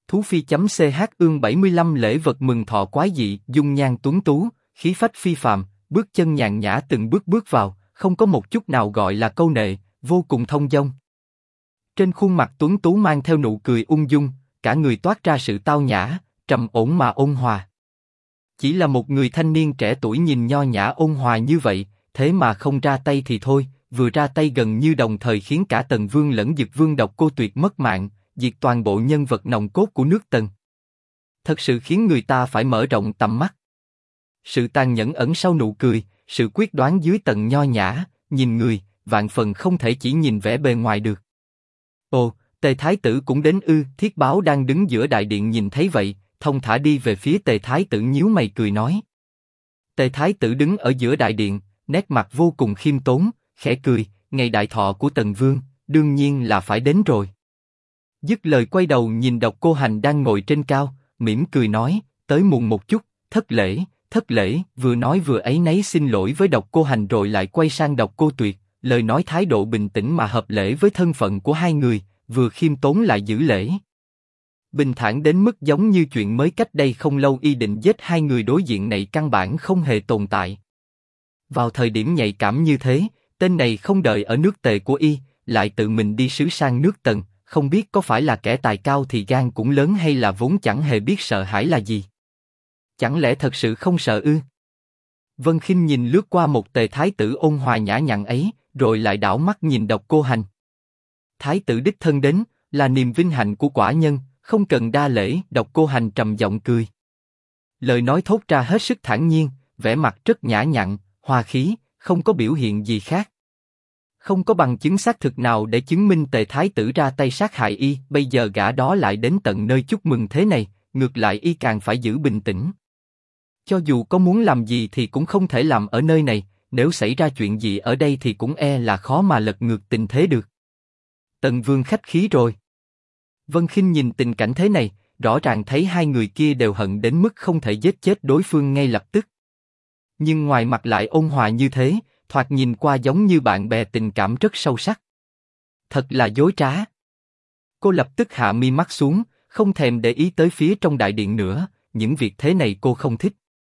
Thú Phi.ch ương 75 lễ vật mừng thọ quái dị, dung nhan tuấn tú, khí phách phi phàm, bước chân nhàn nhã từng bước bước vào, không có một chút nào gọi là câu nệ, vô cùng thông dong. Trên khuôn mặt tuấn tú mang theo nụ cười ung dung, cả người toát ra sự tao nhã, trầm ổn mà ôn hòa. Chỉ là một người thanh niên trẻ tuổi nhìn nho nhã ôn hòa như vậy, thế mà không ra tay thì thôi, vừa ra tay gần như đồng thời khiến cả Tần Vương lẫn Dực Vương Độc Cô Tuyệt mất mạng, diệt toàn bộ nhân vật nòng cốt của nước Tần. Thật sự khiến người ta phải mở rộng tầm mắt. Sự tàn nhẫn ẩn sau nụ cười, sự quyết đoán dưới tầng nho nhã, nhìn người, vạn phần không thể chỉ nhìn vẻ bề ngoài được. Ồ, Tề Thái Tử cũng đến ư? Thiết Báo đang đứng giữa đại điện nhìn thấy vậy, thông thả đi về phía Tề Thái Tử nhíu mày cười nói. Tề Thái Tử đứng ở giữa đại điện, nét mặt vô cùng khiêm tốn, khẽ cười, ngày đại thọ của Tần Vương, đương nhiên là phải đến rồi. Dứt lời quay đầu nhìn Độc Cô Hành đang ngồi trên cao, mỉm cười nói, tới muộn một chút, thất lễ, vừa nói vừa áy náy xin lỗi với Độc Cô Hành rồi lại quay sang Độc Cô Tuyệt, lời nói thái độ bình tĩnh mà hợp lễ với thân phận của hai người, vừa khiêm tốn lại giữ lễ. Bình thản đến mức giống như chuyện mới cách đây không lâu y định giết hai người đối diện này căn bản không hề tồn tại. Vào thời điểm nhạy cảm như thế, tên này không đợi ở nước Tề của y, lại tự mình đi sứ sang nước Tần, không biết có phải là kẻ tài cao thì gan cũng lớn hay là vốn chẳng hề biết sợ hãi là gì. Chẳng lẽ thật sự không sợ ư? Vân Khinh nhìn lướt qua một Tề Thái Tử ôn hòa nhã nhặn ấy, rồi lại đảo mắt nhìn Độc Cô Hành. Thái tử đích thân đến, là niềm vinh hạnh của quả nhân, không cần đa lễ. Độc Cô Hành trầm giọng cười. Lời nói thốt ra hết sức thản nhiên, vẻ mặt rất nhã nhặn, hòa khí, không có biểu hiện gì khác. Không có bằng chứng xác thực nào để chứng minh Tề Thái Tử ra tay sát hại y, bây giờ gã đó lại đến tận nơi chúc mừng thế này, ngược lại y càng phải giữ bình tĩnh. Cho dù có muốn làm gì thì cũng không thể làm ở nơi này, nếu xảy ra chuyện gì ở đây thì cũng e là khó mà lật ngược tình thế được. Tần Vương khách khí rồi. Vân Khinh nhìn tình cảnh thế này, rõ ràng thấy hai người kia đều hận đến mức không thể giết chết đối phương ngay lập tức. Nhưng ngoài mặt lại ôn hòa như thế, thoạt nhìn qua giống như bạn bè tình cảm rất sâu sắc. Thật là dối trá. Cô lập tức hạ mi mắt xuống, không thèm để ý tới phía trong đại điện nữa, những việc thế này cô không thích.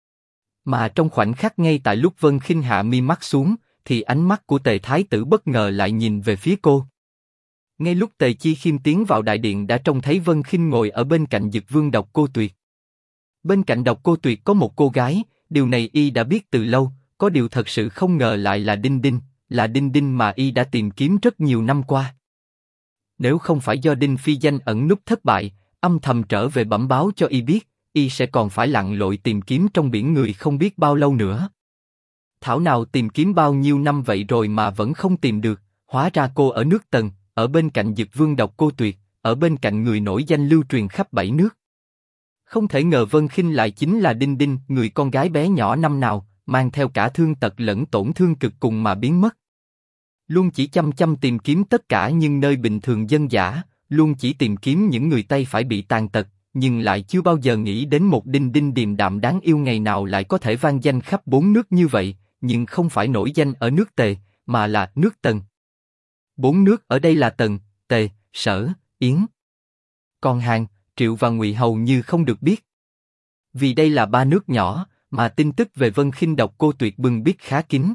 Mà trong khoảnh khắc ngay tại lúc Vân Khinh hạ mi mắt xuống, thì ánh mắt của Tề Thái Tử bất ngờ lại nhìn về phía cô. Ngay lúc Tề Chi Khiêm tiến vào đại điện đã trông thấy Vân Khinh ngồi ở bên cạnh Dực Vương Độc Cô Tuyệt. Bên cạnh Độc Cô Tuyệt có một cô gái, điều này y đã biết từ lâu, có điều thật sự không ngờ lại là Đinh Đinh, là Đinh Đinh mà y đã tìm kiếm rất nhiều năm qua. Nếu không phải do Đinh Phi danh ẩn núp thất bại, âm thầm trở về bẩm báo cho y biết, y sẽ còn phải lặn lội tìm kiếm trong biển người không biết bao lâu nữa. Thảo nào tìm kiếm bao nhiêu năm vậy rồi mà vẫn không tìm được, hóa ra cô ở nước Tần, ở bên cạnh Dực Vương Độc Cô Tuyệt, ở bên cạnh người nổi danh lưu truyền khắp bảy nước. Không thể ngờ Vân Khinh lại chính là Đinh Đinh, người con gái bé nhỏ năm nào, mang theo cả thương tật lẫn tổn thương cực cùng mà biến mất. Luôn chỉ chăm chăm tìm kiếm tất cả nhưng nơi bình thường dân dã, luôn chỉ tìm kiếm những người tay phải bị tàn tật, nhưng lại chưa bao giờ nghĩ đến một Đinh Đinh điềm đạm đáng yêu ngày nào lại có thể vang danh khắp bốn nước như vậy, nhưng không phải nổi danh ở nước Tề, mà là nước Tần. Bốn nước ở đây là Tần, Tề, Sở, Yến. Còn Hàn, Triệu và Ngụy hầu như không được biết. Vì đây là ba nước nhỏ, mà tin tức về Vân Khinh Độc Cô Tuyệt bừng biết khá kín.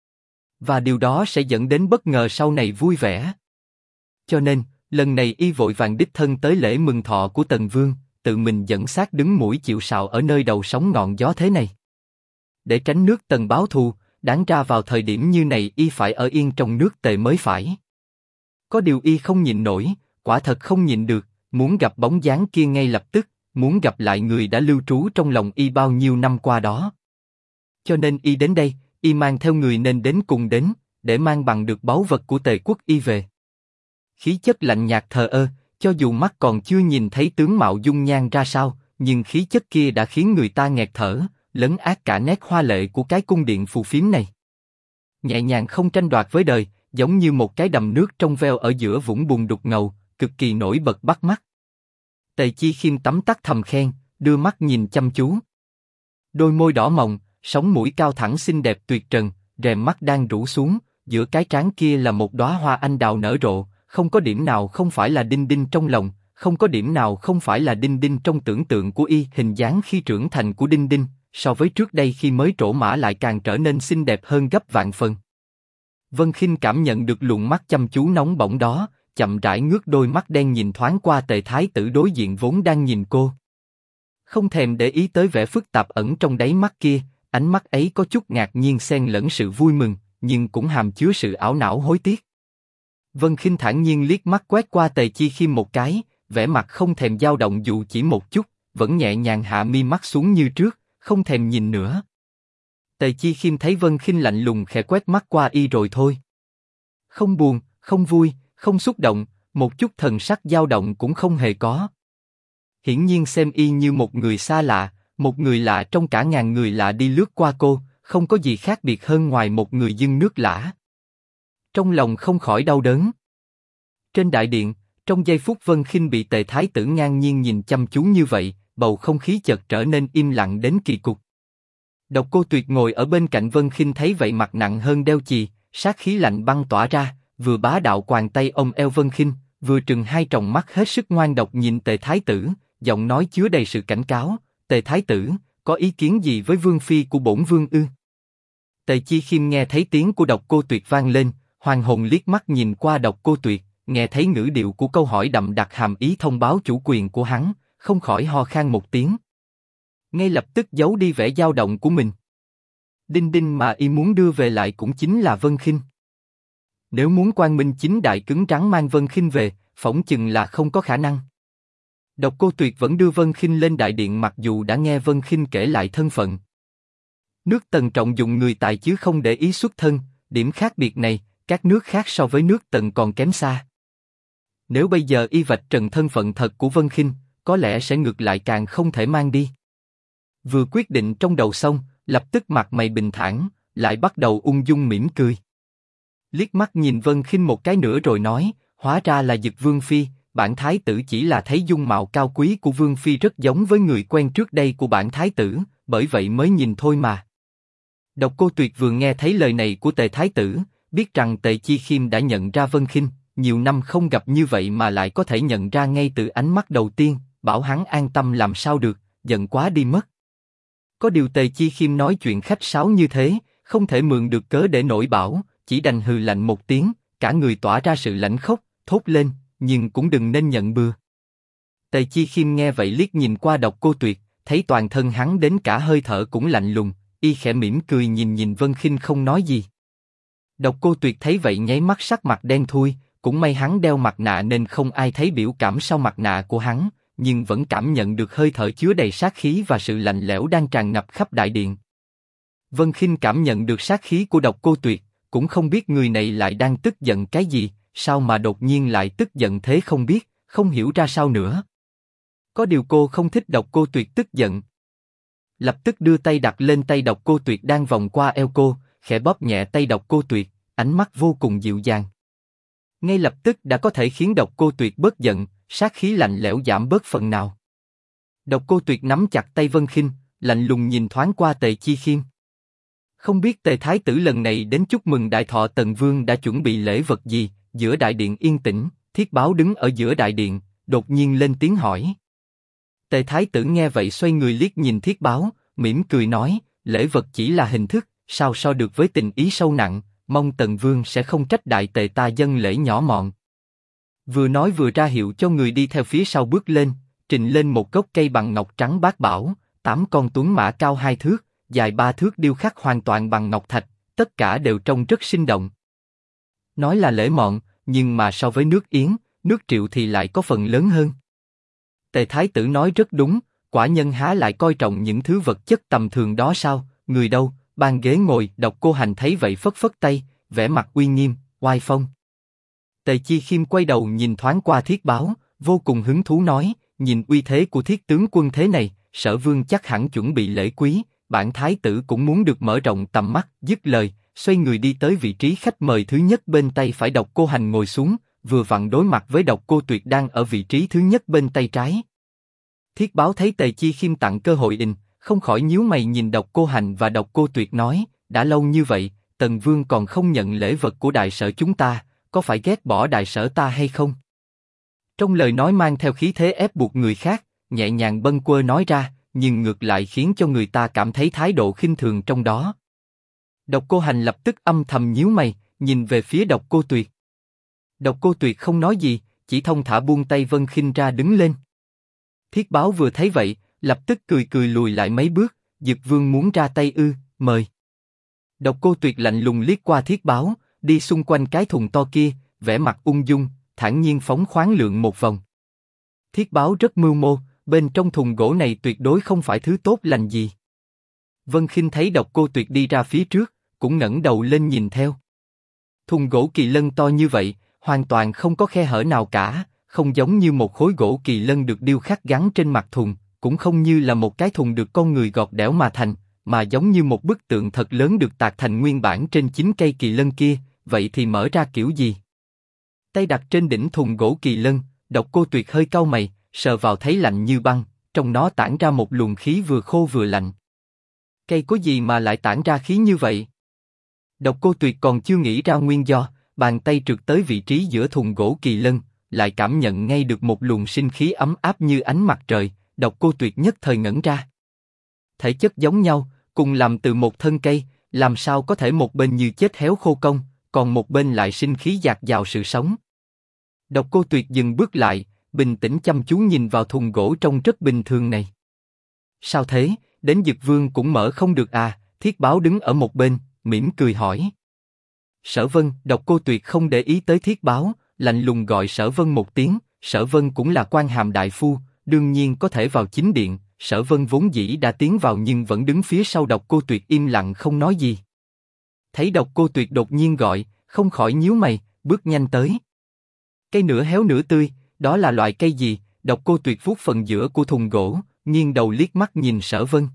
Và điều đó sẽ dẫn đến bất ngờ sau này vui vẻ. Cho nên, lần này y vội vàng đích thân tới lễ mừng thọ của Tần Vương, tự mình dẫn xác đứng mũi chịu sào ở nơi đầu sóng ngọn gió thế này. Để tránh nước Tần báo thù, đáng ra vào thời điểm như này y phải ở yên trong nước Tề mới phải. Có điều y không nhịn nổi, quả thật không nhịn được, muốn gặp bóng dáng kia ngay lập tức, muốn gặp lại người đã lưu trú trong lòng y bao nhiêu năm qua đó. Cho nên y đến đây, y mang theo người nên đến cùng đến, để mang bằng được báu vật của Tề quốc y về. Khí chất lạnh nhạt thờ ơ, cho dù mắt còn chưa nhìn thấy tướng mạo dung nhan ra sao, nhưng khí chất kia đã khiến người ta nghẹt thở, lấn át cả nét hoa lệ của cái cung điện phù phiếm này. Nhẹ nhàng không tranh đoạt với đời, giống như một cái đầm nước trong veo ở giữa vũng bùn đục ngầu, cực kỳ nổi bật bắt mắt. Tề Chi Khiêm tấm tắc thầm khen, đưa mắt nhìn chăm chú. Đôi môi đỏ mọng, sống mũi cao thẳng xinh đẹp tuyệt trần, rèm mắt đang rũ xuống, giữa cái trán kia là một đóa hoa anh đào nở rộ, không có điểm nào không phải là Đinh Đinh trong lòng, không có điểm nào không phải là Đinh Đinh trong tưởng tượng của y. Hình dáng khi trưởng thành của Đinh Đinh, so với trước đây khi mới trổ mã lại càng trở nên xinh đẹp hơn gấp vạn phần. Vân Khinh cảm nhận được luồng mắt chăm chú nóng bỏng đó, chậm rãi ngước đôi mắt đen nhìn thoáng qua Tề Thái Tử đối diện vốn đang nhìn cô. Không thèm để ý tới vẻ phức tạp ẩn trong đáy mắt kia, ánh mắt ấy có chút ngạc nhiên xen lẫn sự vui mừng, nhưng cũng hàm chứa sự ảo não hối tiếc. Vân Khinh thản nhiên liếc mắt quét qua Tề Chi Khiêm một cái, vẻ mặt không thèm dao động dù chỉ một chút, vẫn nhẹ nhàng hạ mi mắt xuống như trước, không thèm nhìn nữa. Tề Chi Khiêm thấy Vân Khinh lạnh lùng khẽ quét mắt qua y rồi thôi. Không buồn, không vui, không xúc động, một chút thần sắc dao động cũng không hề có. Hiển nhiên xem y như một người xa lạ, một người lạ trong cả ngàn người lạ đi lướt qua cô, không có gì khác biệt hơn ngoài một người dưng nước lã. Trong lòng không khỏi đau đớn. Trên đại điện, trong giây phút Vân Khinh bị Tề Thái Tử ngang nhiên nhìn chăm chú như vậy, bầu không khí chợt trở nên im lặng đến kỳ cục. Độc Cô Tuyệt ngồi ở bên cạnh Vân Khinh thấy vậy mặt nặng hơn đeo chì, sát khí lạnh băng tỏa ra, vừa bá đạo quàng tay ôm eo Vân Khinh, vừa trừng hai tròng mắt hết sức ngoan độc nhìn Tề Thái Tử, giọng nói chứa đầy sự cảnh cáo. Tề Thái Tử, có ý kiến gì với vương phi của bổn vương ư? Tề Chi Khiêm nghe thấy tiếng của Độc Cô Tuyệt vang lên, hoàng hồn liếc mắt nhìn qua Độc Cô Tuyệt, nghe thấy ngữ điệu của câu hỏi đậm đặc hàm ý thông báo chủ quyền của hắn, không khỏi ho khan một tiếng. Ngay lập tức giấu đi vẻ dao động của mình. Đinh Đinh mà y muốn đưa về lại cũng chính là Vân Khinh. Nếu muốn quang minh chính đại cứng rắn mang Vân Khinh về, phỏng chừng là không có khả năng. Độc Cô Tuyệt vẫn đưa Vân Khinh lên đại điện mặc dù đã nghe Vân Khinh kể lại thân phận. Nước Tần trọng dụng người tài chứ không để ý xuất thân, điểm khác biệt này, các nước khác so với nước Tần còn kém xa. Nếu bây giờ y vạch trần thân phận thật của Vân Khinh, có lẽ sẽ ngược lại càng không thể mang đi. Vừa quyết định trong đầu xong, lập tức mặt mày bình thản, lại bắt đầu ung dung mỉm cười. Liếc mắt nhìn Vân Khinh một cái nữa rồi nói, hóa ra là Dực Vương phi, bản thái tử chỉ là thấy dung mạo cao quý của Vương phi rất giống với người quen trước đây của bản thái tử, bởi vậy mới nhìn thôi mà. Độc Cô Tuyệt vừa nghe thấy lời này của Tề Thái Tử, biết rằng Tề Chi Khiêm đã nhận ra Vân Khinh, nhiều năm không gặp như vậy mà lại có thể nhận ra ngay từ ánh mắt đầu tiên, bảo hắn an tâm làm sao được, giận quá đi mất. Có điều Tề Chi Khiêm nói chuyện khách sáo như thế, không thể mượn được cớ để nổi bảo, chỉ đành hừ lạnh một tiếng, cả người tỏa ra sự lãnh khốc, thốt lên, nhưng cũng đừng nên nhận bừa. Tề Chi Khiêm nghe vậy liếc nhìn qua Độc Cô Tuyệt, thấy toàn thân hắn đến cả hơi thở cũng lạnh lùng, y khẽ mỉm cười nhìn Vân Khinh không nói gì. Độc Cô Tuyệt thấy vậy nháy mắt sắc mặt đen thui, cũng may hắn đeo mặt nạ nên không ai thấy biểu cảm sau mặt nạ của hắn, nhưng vẫn cảm nhận được hơi thở chứa đầy sát khí và sự lạnh lẽo đang tràn ngập khắp đại điện. Vân Khinh cảm nhận được sát khí của Độc Cô Tuyệt, cũng không biết người này lại đang tức giận cái gì, sao mà đột nhiên lại tức giận thế không biết, không hiểu ra sao nữa. Có điều cô không thích Độc Cô Tuyệt tức giận. Lập tức đưa tay đặt lên tay Độc Cô Tuyệt đang vòng qua eo cô, khẽ bóp nhẹ tay Độc Cô Tuyệt, ánh mắt vô cùng dịu dàng. Ngay lập tức đã có thể khiến Độc Cô Tuyệt bớt giận, sát khí lạnh lẽo giảm bớt phần nào. Độc Cô Tuyệt nắm chặt tay Vân Khinh, lạnh lùng nhìn thoáng qua Tề Chi Khiêm. Không biết Tề Thái Tử lần này đến chúc mừng đại thọ Tần Vương đã chuẩn bị lễ vật gì? Giữa đại điện yên tĩnh, Thiết Báo đứng ở giữa đại điện, đột nhiên lên tiếng hỏi. Tề Thái Tử nghe vậy xoay người liếc nhìn Thiết Báo, mỉm cười nói, lễ vật chỉ là hình thức, sao so được với tình ý sâu nặng, mong Tần Vương sẽ không trách đại tề ta dâng lễ nhỏ mọn. Vừa nói vừa ra hiệu cho người đi theo phía sau bước lên, trình lên một gốc cây bằng ngọc trắng bát bảo, 8 con tuấn mã cao 2 thước, dài 3 thước điêu khắc hoàn toàn bằng ngọc thạch, tất cả đều trông rất sinh động. Nói là lễ mọn, nhưng mà so với nước Yến, nước Triệu thì lại có phần lớn hơn. Tề Thái Tử nói rất đúng, quả nhân há lại coi trọng những thứ vật chất tầm thường đó sao? Người đâu, bàn ghế ngồi. Độc Cô Hành thấy vậy phất phất tay, vẻ mặt uy nghiêm, oai phong. Tề Chi Khiêm quay đầu nhìn thoáng qua Thiết Báo, vô cùng hứng thú nói, nhìn uy thế của Thiết tướng quân thế này, Sở Vương chắc hẳn chuẩn bị lễ quý, bản Thái Tử cũng muốn được mở rộng tầm mắt. Dứt lời, xoay người đi tới vị trí khách mời thứ nhất bên tay phải. Độc Cô Hành ngồi xuống, vừa vặn đối mặt với Độc Cô Tuyệt đang ở vị trí thứ nhất bên tay trái. Thiết Báo thấy Tề Chi Khiêm tặng cơ hội không khỏi nhíu mày nhìn Độc Cô Hành và Độc Cô Tuyệt nói, đã lâu như vậy, Tần Vương còn không nhận lễ vật của đại sở chúng ta, có phải ghét bỏ đại sở ta hay không? Trong lời nói mang theo khí thế ép buộc người khác, nhẹ nhàng bâng quơ nói ra, nhưng ngược lại khiến cho người ta cảm thấy thái độ khinh thường trong đó. Độc Cô Hành lập tức âm thầm nhíu mày, nhìn về phía Độc Cô Tuyệt. Độc Cô Tuyệt không nói gì, chỉ thong thả buông tay Vân Khinh ra đứng lên. Thiết Báo vừa thấy vậy, lập tức cười cười lùi lại mấy bước, Dực Vương muốn ra tay ư, mời. Độc Cô Tuyệt lạnh lùng liếc qua Thiết Báo, đi xung quanh cái thùng to kia, vẻ mặt ung dung, thản nhiên phóng khoáng lượn một vòng. Thiết Báo rất mưu mô, bên trong thùng gỗ này tuyệt đối không phải thứ tốt lành gì. Vân Khinh thấy Độc Cô Tuyệt đi ra phía trước, cũng ngẩng đầu lên nhìn theo. Thùng gỗ kỳ lân to như vậy, hoàn toàn không có khe hở nào cả, không giống như một khối gỗ kỳ lân được điêu khắc gắn trên mặt thùng, cũng không như là một cái thùng được con người gọt đẽo mà thành, mà giống như một bức tượng thật lớn được tạc thành nguyên bản trên chính cây kỳ lân kia, vậy thì mở ra kiểu gì? Tay đặt trên đỉnh thùng gỗ kỳ lân, Độc Cô Tuyệt hơi cau mày, sờ vào thấy lạnh như băng, trong nó tản ra một luồng khí vừa khô vừa lạnh. Cây có gì mà lại tản ra khí như vậy? Độc Cô Tuyệt còn chưa nghĩ ra nguyên do, bàn tay trượt tới vị trí giữa thùng gỗ kỳ lân, lại cảm nhận ngay được một luồng sinh khí ấm áp như ánh mặt trời. Độc Cô Tuyệt nhất thời ngẩn ra. Thể chất giống nhau, cùng làm từ một thân cây, làm sao có thể một bên như chết héo khô cong, còn một bên lại sinh khí dạt dào sự sống? Độc Cô Tuyệt dừng bước lại, bình tĩnh chăm chú nhìn vào thùng gỗ trông rất bình thường này. Sao thế? Đến Dực Vương cũng mở không được à? Thiết Báo đứng ở một bên, mỉm cười hỏi. Sở Vân. Độc Cô Tuyệt không để ý tới Thiết Báo, lạnh lùng gọi Sở Vân một tiếng. Sở Vân cũng là quan hàm đại phu, đương nhiên có thể vào chính điện. Sở Vân vốn dĩ đã tiến vào nhưng vẫn đứng phía sau Độc Cô Tuyệt im lặng không nói gì. Thấy Độc Cô Tuyệt đột nhiên gọi, không khỏi nhíu mày, bước nhanh tới. Cây nửa héo nửa tươi, đó là loại cây gì? Độc Cô Tuyệt vuốt phần giữa của thùng gỗ, nghiêng đầu liếc mắt nhìn Sở Vân.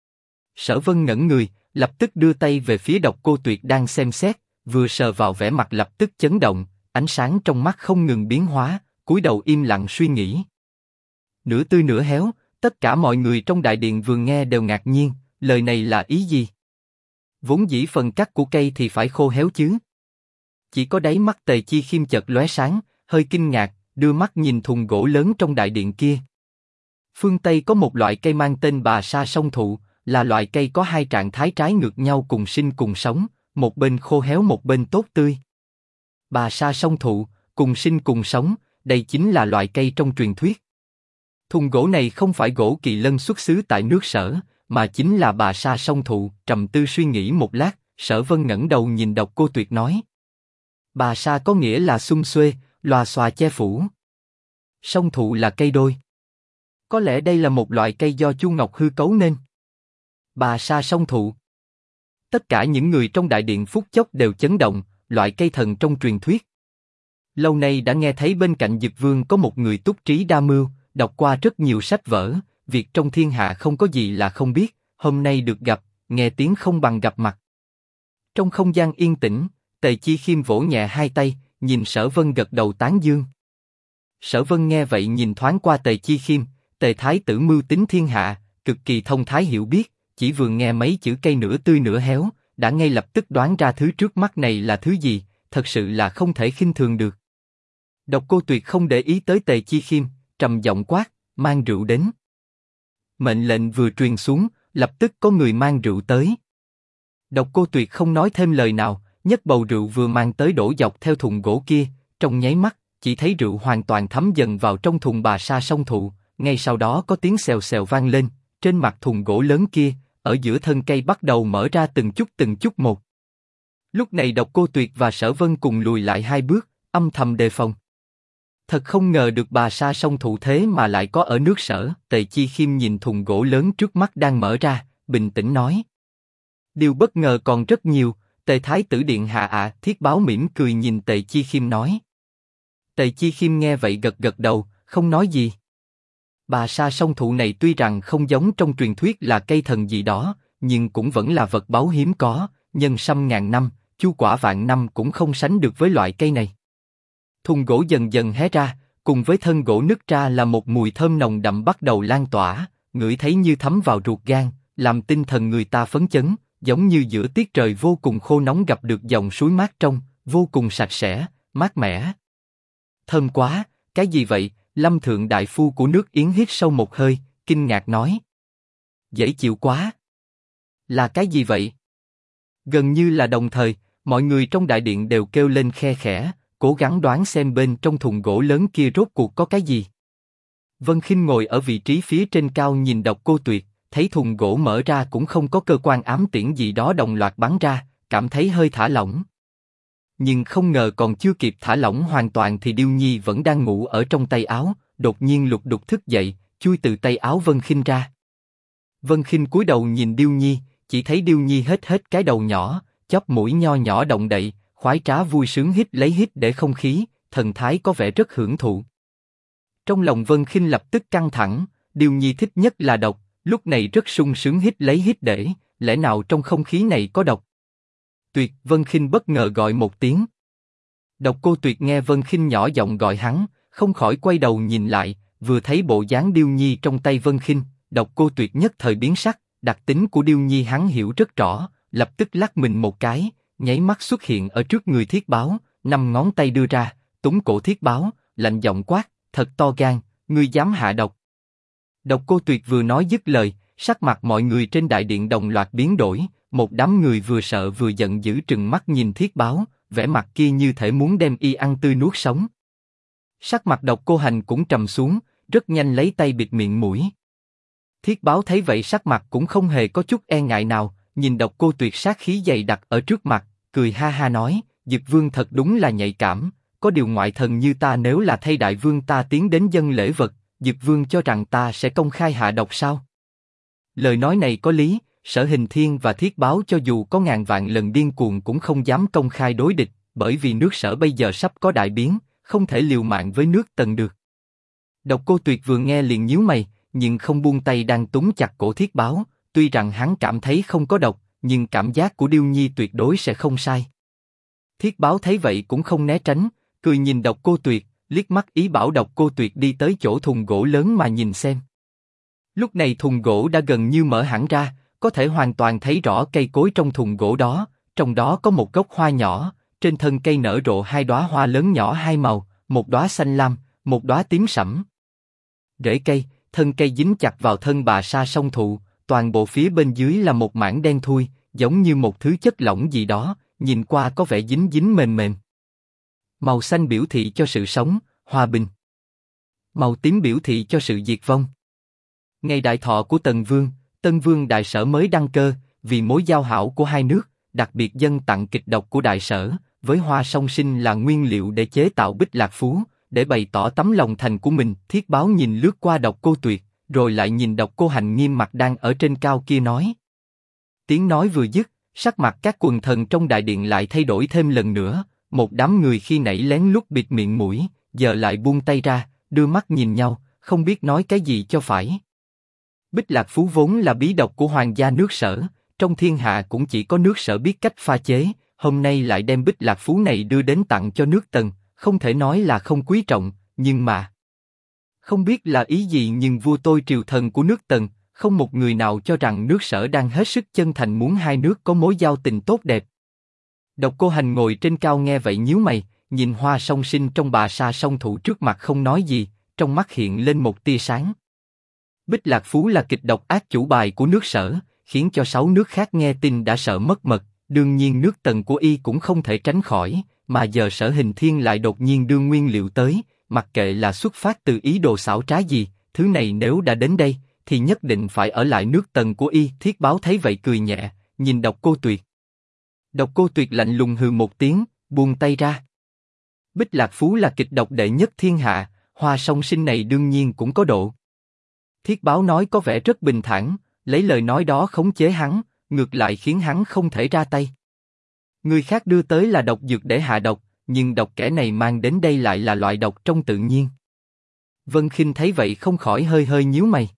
Sở Vân ngẩn người, lập tức đưa tay về phía Độc Cô Tuyệt đang xem xét, vừa sờ vào vẻ mặt lập tức chấn động, ánh sáng trong mắt không ngừng biến hóa, cúi đầu im lặng suy nghĩ. Nửa tươi nửa héo, tất cả mọi người trong đại điện vừa nghe đều ngạc nhiên, lời này là ý gì? Vốn dĩ phần cắt của cây thì phải khô héo chứ. Chỉ có đáy mắt Tề Chi Khiêm chợt lóe sáng, hơi kinh ngạc, đưa mắt nhìn thùng gỗ lớn trong đại điện kia. Phương Tây có một loại cây mang tên Bà Sa Song Thụ, là loại cây có hai trạng thái trái ngược nhau cùng sinh cùng sống, một bên khô héo một bên tốt tươi. Bà Sa Song Thụ, cùng sinh cùng sống, đây chính là loại cây trong truyền thuyết. Thùng gỗ này không phải gỗ kỳ lân xuất xứ tại nước Sở, mà chính là Bà Sa Song Thụ. Trầm tư suy nghĩ một lát, Sở Vân ngẩng đầu nhìn Độc Cô Tuyệt nói. Bà Sa có nghĩa là xum xuê, lòa xòa che phủ. Song thụ là cây đôi. Có lẽ đây là một loại cây do Chu Ngọc Hư cấu nên. Bà Sa Song Thụ. Tất cả những người trong đại điện phút chốc đều chấn động, loại cây thần trong truyền thuyết. Lâu nay đã nghe thấy bên cạnh Dực Vương có một người túc trí đa mưu, đọc qua rất nhiều sách vở, việc trong thiên hạ không có gì là không biết, hôm nay được gặp, nghe tiếng không bằng gặp mặt. Trong không gian yên tĩnh, Tề Chi Khiêm vỗ nhẹ hai tay, nhìn Sở Vân gật đầu tán dương. Sở Vân nghe vậy nhìn thoáng qua Tề Chi Khiêm, Tề Thái tử mưu tính thiên hạ, cực kỳ thông thái hiểu biết, chỉ vừa nghe mấy chữ cây nửa tươi nửa héo, đã ngay lập tức đoán ra thứ trước mắt này là thứ gì, thật sự là không thể khinh thường được. Độc Cô Tuyệt không để ý tới Tề Chi Khiêm, trầm giọng quát, mang rượu đến. Mệnh lệnh vừa truyền xuống, lập tức có người mang rượu tới. Độc Cô Tuyệt không nói thêm lời nào, nhấc bầu rượu vừa mang tới đổ dọc theo thùng gỗ kia, trong nháy mắt, chỉ thấy rượu hoàn toàn thấm dần vào trong thùng Bà Sa Song Thụ, ngay sau đó có tiếng xèo xèo vang lên, trên mặt thùng gỗ lớn kia, ở giữa thân cây bắt đầu mở ra từng chút một. Lúc này Độc Cô Tuyệt và Sở Vân cùng lùi lại hai bước, âm thầm đề phòng. Thật không ngờ được Bà Sa Song Thụ thế mà lại có ở nước Sở. Tề Chi Khiêm nhìn thùng gỗ lớn trước mắt đang mở ra, bình tĩnh nói. Điều bất ngờ còn rất nhiều, Tề Thái tử điện hạ ạ. Thiết Báo mỉm cười nhìn Tề Chi Khiêm nói. Tề Chi Khiêm nghe vậy gật gật đầu, không nói gì. Bà Sa Song Thụ này tuy rằng không giống trong truyền thuyết là cây thần gì đó, nhưng cũng vẫn là vật báu hiếm có, nhân sâm ngàn năm, chu quả vạn năm cũng không sánh được với loại cây này. Thùng gỗ dần dần hé ra, cùng với thân gỗ nứt ra là một mùi thơm nồng đậm bắt đầu lan tỏa, ngửi thấy như thấm vào ruột gan, làm tinh thần người ta phấn chấn, giống như giữa tiết trời vô cùng khô nóng gặp được dòng suối mát trong, vô cùng sạch sẽ, mát mẻ. Thơm quá, Cái gì vậy? Lâm thượng đại phu của nước Yến hít sâu một hơi, kinh ngạc nói. Dễ chịu quá. Là cái gì vậy? Gần như là đồng thời, mọi người trong đại điện đều kêu lên khe khẽ, cố gắng đoán xem bên trong thùng gỗ lớn kia rốt cuộc có cái gì. Vân Khinh ngồi ở vị trí phía trên cao nhìn Độc Cô Tuyệt, thấy thùng gỗ mở ra cũng không có cơ quan ám tiễn gì đó đồng loạt bắn ra, cảm thấy hơi thả lỏng. Nhưng không ngờ còn chưa kịp thả lỏng hoàn toàn thì Điêu Nhi vẫn đang ngủ ở trong tay áo, đột nhiên lục đục thức dậy, chui từ tay áo Vân Khinh ra. Vân Khinh cúi đầu nhìn Điêu Nhi, chỉ thấy Điêu Nhi hết cái đầu nhỏ, chóp mũi nho nhỏ động đậy, khoái trá vui sướng hít để không khí, thần thái có vẻ rất hưởng thụ. Trong lòng Vân Khinh lập tức căng thẳng, Điêu Nhi thích nhất là độc, lúc này rất sung sướng hít để, lẽ nào trong không khí này có độc? Tuyệt, Vân Khinh bất ngờ gọi một tiếng. Độc Cô Tuyệt nghe Vân Khinh nhỏ giọng gọi hắn, không khỏi quay đầu nhìn lại, vừa thấy bộ dáng Điêu Nhi trong tay Vân Khinh, Độc Cô Tuyệt nhất thời biến sắc, đặc tính của Điêu Nhi hắn hiểu rất rõ, lập tức lắc mình một cái, nháy mắt xuất hiện ở trước người Thiết Báo, 5 ngón tay đưa ra, túm cổ Thiết Báo, lạnh giọng quát, thật to gan, ngươi dám hạ độc. Độc Cô Tuyệt vừa nói dứt lời, sắc mặt mọi người trên đại điện đồng loạt biến đổi, một đám người vừa sợ vừa giận dữ trừng mắt nhìn Thiết Báo, vẻ mặt kia như thể muốn đem y ăn tươi nuốt sống. Sắc mặt Độc Cô Hành cũng trầm xuống, rất nhanh lấy tay bịt miệng mũi. Thiết Báo thấy vậy sắc mặt cũng không hề có chút e ngại nào, nhìn Độc Cô Tuyệt sát khí dày đặc ở trước mặt, cười ha ha nói, Dực Vương thật đúng là nhạy cảm, có điều ngoại thần như ta nếu là thay đại vương ta tiến đến dâng lễ vật, Dực Vương cho rằng ta sẽ công khai hạ độc sao? Lời nói này có lý, Sở Hình Thiên và Thiết Báo cho dù có ngàn vạn lần điên cuồng cũng không dám công khai đối địch, bởi vì nước Sở bây giờ sắp có đại biến, không thể liều mạng với nước Tần được. Độc Cô Tuyệt vừa nghe liền nhíu mày, nhưng không buông tay đang túm chặt cổ Thiết Báo, tuy rằng hắn cảm thấy không có độc, nhưng cảm giác của Điêu Nhi tuyệt đối sẽ không sai. Thiết Báo thấy vậy cũng không né tránh, cười nhìn Độc Cô Tuyệt, liếc mắt ý bảo Độc Cô Tuyệt đi tới chỗ thùng gỗ lớn mà nhìn xem. Lúc này thùng gỗ đã gần như mở hẳn ra, có thể hoàn toàn thấy rõ cây cối trong thùng gỗ đó, trong đó có một gốc hoa nhỏ, trên thân cây nở rộ 2 đóa hoa lớn nhỏ 2 màu, một đóa xanh lam, một đóa tím sẫm. Rễ cây, thân cây dính chặt vào thân bà sa song thụ, toàn bộ phía bên dưới là một mảng đen thui, giống như một thứ chất lỏng gì đó, nhìn qua có vẻ dính dính mềm mềm. Màu xanh biểu thị cho sự sống, hòa bình. Màu tím biểu thị cho sự diệt vong. Ngày đại thọ của Tần Vương, Tân Vương Đại Sở mới đăng cơ, vì mối giao hảo của hai nước, đặc biệt dâng tặng kịch độc của Đại Sở, với hoa song sinh là nguyên liệu để chế tạo bích lạc phú, để bày tỏ tấm lòng thành của mình. Thiết Báo nhìn lướt qua Độc Cô Tuyệt, rồi lại nhìn Độc Cô Hành nghiêm mặt đang ở trên cao kia nói. Tiếng nói vừa dứt, sắc mặt các quần thần trong đại điện lại thay đổi thêm lần nữa, một đám người khi nãy lén lút bịt miệng mũi, giờ lại buông tay ra, đưa mắt nhìn nhau, không biết nói cái gì cho phải. Bích lạc phú vốn là bí độc của hoàng gia nước Sở, trong thiên hạ cũng chỉ có nước Sở biết cách pha chế, hôm nay lại đem bích lạc phú này đưa đến tặng cho nước Tần, không thể nói là không quý trọng, nhưng mà không biết là ý gì, nhưng vua tôi triều thần của nước Tần, không một người nào cho rằng nước Sở đang hết sức chân thành muốn hai nước có mối giao tình tốt đẹp. Độc Cô Hành ngồi trên cao nghe vậy nhíu mày, nhìn hoa song sinh trong bà sa song thụ trước mặt không nói gì, trong mắt hiện lên một tia sáng. Bích lạc phú là kịch độc ác chủ bài của nước Sở, khiến cho 6 nước khác nghe tin đã sợ mất mật, đương nhiên nước Tần của y cũng không thể tránh khỏi, mà giờ Sở Hình Thiên lại đột nhiên đưa nguyên liệu tới, mặc kệ là xuất phát từ ý đồ xảo trá gì, thứ này nếu đã đến đây, thì nhất định phải ở lại nước Tần của y. Thiết Báo thấy vậy cười nhẹ, nhìn Độc Cô Tuyệt. Độc Cô Tuyệt lạnh lùng hừ một tiếng, buông tay ra. Bích lạc phú là kịch độc đệ nhất thiên hạ, hoa song sinh này đương nhiên cũng có độ. Thiết Báo nói có vẻ rất bình thản, lấy lời nói đó khống chế hắn, ngược lại khiến hắn không thể ra tay. Người khác đưa tới là độc dược để hạ độc, nhưng độc kẻ này mang đến đây lại là loại độc trong tự nhiên. Vân Khinh thấy vậy không khỏi hơi nhíu mày.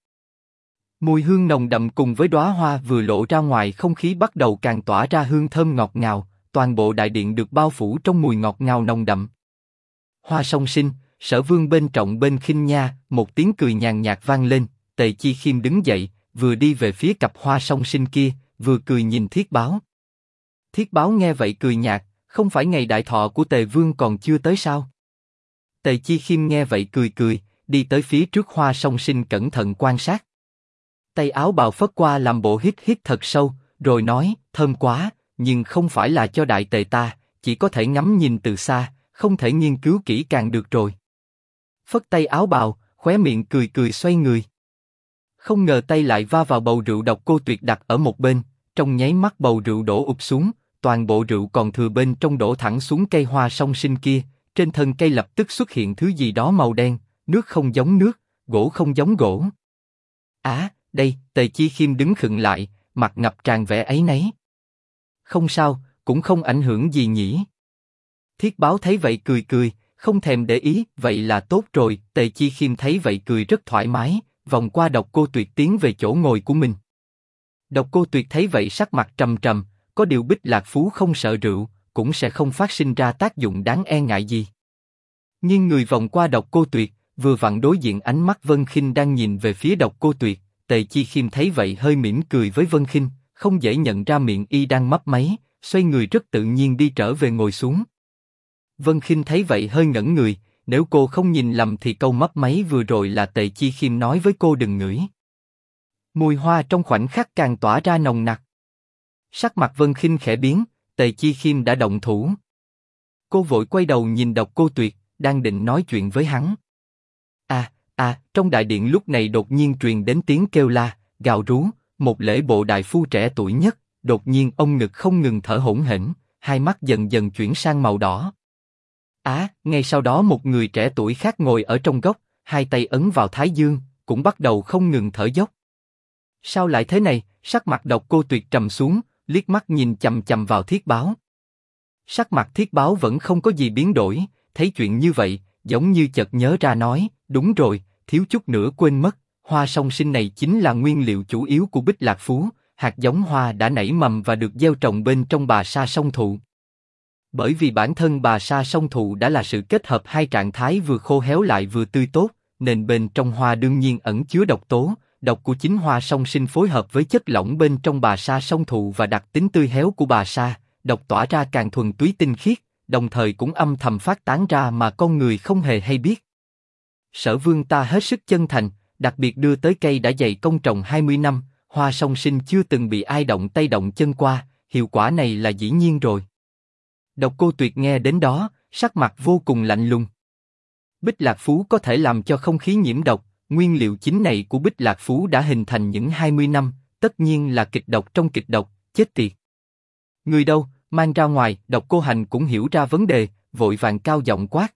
Mùi hương nồng đậm cùng với đóa hoa vừa lộ ra ngoài, không khí bắt đầu càng tỏa ra hương thơm ngọt ngào, toàn bộ đại điện được bao phủ trong mùi ngọt ngào nồng đậm. Hoa song sinh, Sở Vương bên trọng bên Khinh nha, một tiếng cười nhàn nhạt vang lên. Tề Chi Khiêm đứng dậy, vừa đi về phía cặp hoa song sinh kia, vừa cười nhìn Thiết Báo. Thiết Báo nghe vậy cười nhạt, không phải ngày đại thọ của Tề Vương còn chưa tới sao? Tề Chi Khiêm nghe vậy cười cười, đi tới phía trước Hoa Song Sinh cẩn thận quan sát. Tay áo bào phất qua làm bộ hít hít thật sâu, rồi nói, thơm quá, nhưng không phải là cho đại tề ta, chỉ có thể ngắm nhìn từ xa, không thể nghiên cứu kỹ càng được rồi. Phất tay áo bào, khóe miệng cười cười xoay người. Không ngờ tay lại va vào bầu rượu độc cô Tuyệt đặt ở một bên, trong nháy mắt bầu rượu đổ ụp xuống, toàn bộ rượu còn thừa bên trong đổ thẳng xuống cây Hoa Song Sinh kia, trên thân cây lập tức xuất hiện thứ gì đó màu đen, nước không giống nước, gỗ không giống gỗ. Đây, Tề Chi Khiêm đứng khựng lại, mặt ngập tràn vẻ áy náy. Không sao, cũng không ảnh hưởng gì nhỉ. Thiết Báo thấy vậy cười cười, không thèm để ý, vậy là tốt rồi. Tề Chi Khiêm thấy vậy cười rất thoải mái, vòng qua Độc Cô Tuyệt tiến về chỗ ngồi của mình. Độc Cô Tuyệt thấy vậy sắc mặt trầm trầm, có điều Bích Lạc Phú không sợ rượu, cũng sẽ không phát sinh ra tác dụng đáng e ngại gì. Nhưng người vòng qua Độc Cô Tuyệt, vừa vặn đối diện ánh mắt Vân Khinh đang nhìn về phía Độc Cô Tuyệt. Tề Chi Khiêm thấy vậy hơi mỉm cười với Vân Khinh, không dễ nhận ra miệng y đang mấp máy, xoay người rất tự nhiên đi trở về ngồi xuống. Vân Khinh thấy vậy hơi ngẩn người, nếu cô không nhìn lầm thì câu mấp máy vừa rồi là Tề Chi Khiêm nói với cô đừng ngửi. Mùi hoa trong khoảnh khắc càng tỏa ra nồng nặc. Sắc mặt Vân Khinh khẽ biến, Tề Chi Khiêm đã động thủ. Cô vội quay đầu nhìn Độc Cô Tuyệt, đang định nói chuyện với hắn. Trong đại điện lúc này đột nhiên truyền đến tiếng kêu la, gào rú, một lễ bộ đại phu trẻ tuổi nhất, đột nhiên ông ngực không ngừng thở hổn hển, hai mắt dần dần chuyển sang màu đỏ. Ngay sau đó một người trẻ tuổi khác ngồi ở trong góc, hai tay ấn vào thái dương, cũng bắt đầu không ngừng thở dốc. Sao lại thế này? Sắc mặt Độc Cô Tuyệt trầm xuống, liếc mắt nhìn chằm chằm vào Thiết Báo. Sắc mặt Thiết Báo vẫn không có gì biến đổi, thấy chuyện như vậy, giống như chợt nhớ ra nói, đúng rồi, thiếu chút nữa quên mất, Hoa Song Sinh này chính là nguyên liệu chủ yếu của Bích Lạc Phú, hạt giống hoa đã nảy mầm và được gieo trồng bên trong Bà Sa Song Thụ. Bởi vì bản thân Bà Sa Song Thụ đã là sự kết hợp hai trạng thái vừa khô héo lại vừa tươi tốt, nên bên trong hoa đương nhiên ẩn chứa độc tố. Độc của chính Hoa Song Sinh phối hợp với chất lỏng bên trong Bà Sa Song Thụ và đặc tính tươi héo của bà sa, độc tỏa ra càng thuần túy tinh khiết, đồng thời cũng âm thầm phát tán ra mà con người không hề hay biết. Sở Vương ta hết sức chân thành, đặc biệt đưa tới cây đã dày công trồng 20 năm, Hoa Song Sinh chưa từng bị ai động tay động chân qua, hiệu quả này là dĩ nhiên rồi. Độc Cô Tuyệt nghe đến đó, sắc mặt vô cùng lạnh lùng. Bích Lạc Phú có thể làm cho không khí nhiễm độc, nguyên liệu chính này của Bích Lạc Phú đã hình thành những 20 năm, tất nhiên là kịch độc trong kịch độc, chết tiệt. Người đâu, mang ra ngoài. Độc Cô Hành cũng hiểu ra vấn đề, vội vàng cao giọng quát.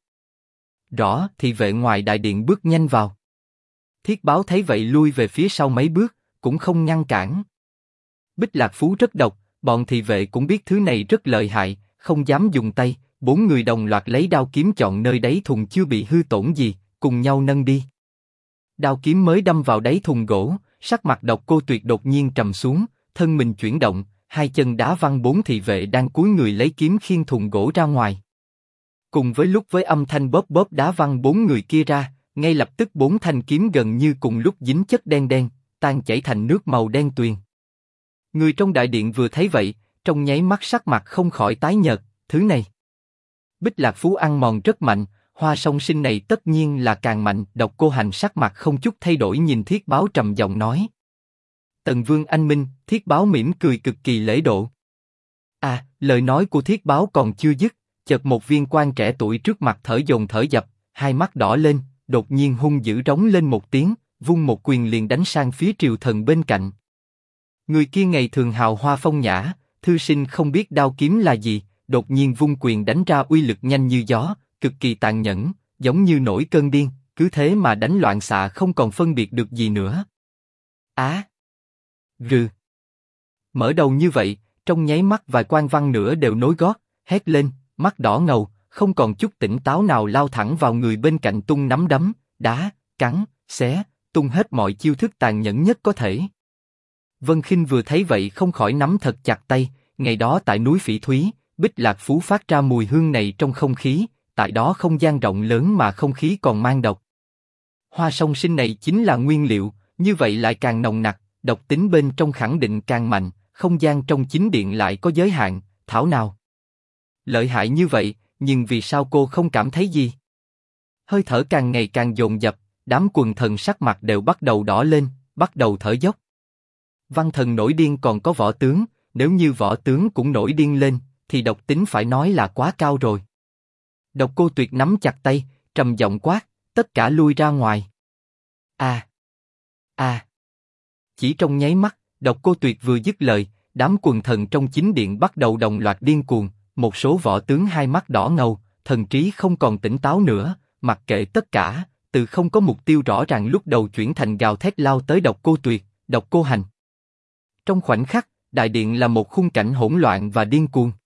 Rõ, thị vệ ngoài đại điện bước nhanh vào. Thiết Báo thấy vậy lui về phía sau mấy bước, cũng không ngăn cản. Bích Lạc Phú rất độc, bọn thị vệ cũng biết thứ này rất lợi hại, không dám dùng tay. Bốn người đồng loạt lấy đao kiếm chọn nơi đáy thùng chưa bị hư tổn gì, cùng nhau nâng đi. Đao kiếm mới đâm vào đáy thùng gỗ, sắc mặt Độc Cô Tuyệt đột nhiên trầm xuống, thân mình chuyển động, hai chân đá văng bốn thị vệ đang cúi người lấy kiếm khiêng thùng gỗ ra ngoài. Cùng với lúc với âm thanh bóp bóp đá văng bốn người kia ra, ngay lập tức bốn thanh kiếm gần như cùng lúc dính chất đen đen, tan chảy thành nước màu đen tuyền. Người trong đại điện vừa thấy vậy, trong nháy mắt sắc mặt không khỏi tái nhợt. Thứ này, Bích Lạc Phú ăn mòn rất mạnh, Hoa Song Sinh này tất nhiên là càng mạnh. Độc Cô Hành sắc mặt không chút thay đổi nhìn Thiết Báo trầm giọng nói. Tần Vương anh minh. Thiết Báo mỉm cười cực kỳ lễ độ. Lời nói của Thiết Báo còn chưa dứt, chợt một viên quan trẻ tuổi trước mặt thở dồn thở dập, hai mắt đỏ lên, đột nhiên hung dữ rống lên một tiếng, vung một quyền liền đánh sang phía Triều Thần bên cạnh. Người kia ngày thường hào hoa phong nhã, thư sinh không biết đao kiếm là gì, đột nhiên vung quyền đánh ra uy lực nhanh như gió, cực kỳ tàn nhẫn, giống như nổi cơn điên, cứ thế mà đánh loạn xạ không còn phân biệt được gì nữa. Mở đầu như vậy, trong nháy mắt vài quan văn nữa đều nối gót, hét lên, mắt đỏ ngầu, không còn chút tỉnh táo nào lao thẳng vào người bên cạnh tung nắm đấm, đá, cắn, xé, tung hết mọi chiêu thức tàn nhẫn nhất có thể. Vân Khinh vừa thấy vậy không khỏi nắm thật chặt tay. Ngày đó tại núi Phỉ Thúy, Bích Lạc Phú phát ra mùi hương này trong không khí, tại đó không gian rộng lớn mà không khí còn mang độc. Hoa Song Sinh này chính là nguyên liệu, như vậy lại càng nồng nặc, độc tính bên trong khẳng định càng mạnh, không gian trong chính điện lại có giới hạn, thảo nào lợi hại như vậy, nhưng vì sao cô không cảm thấy gì? Hơi thở càng ngày càng dồn dập, đám quần thần sắc mặt đều bắt đầu đỏ lên, bắt đầu thở dốc. Văn thần nổi điên còn có võ tướng, nếu như võ tướng cũng nổi điên lên, thì độc tính phải nói là quá cao rồi. Độc Cô Tuyệt nắm chặt tay, trầm giọng quát, tất cả lui ra ngoài. A, a. Chỉ trong nháy mắt, Độc Cô Tuyệt vừa dứt lời, đám quần thần trong chính điện bắt đầu đồng loạt điên cuồng, một số võ tướng hai mắt đỏ ngầu, thần trí không còn tỉnh táo nữa, mặc kệ tất cả, từ không có mục tiêu rõ ràng lúc đầu chuyển thành gào thét lao tới Độc Cô Tuyệt, Độc Cô Hành. Trong khoảnh khắc, đại điện là một khung cảnh hỗn loạn và điên cuồng.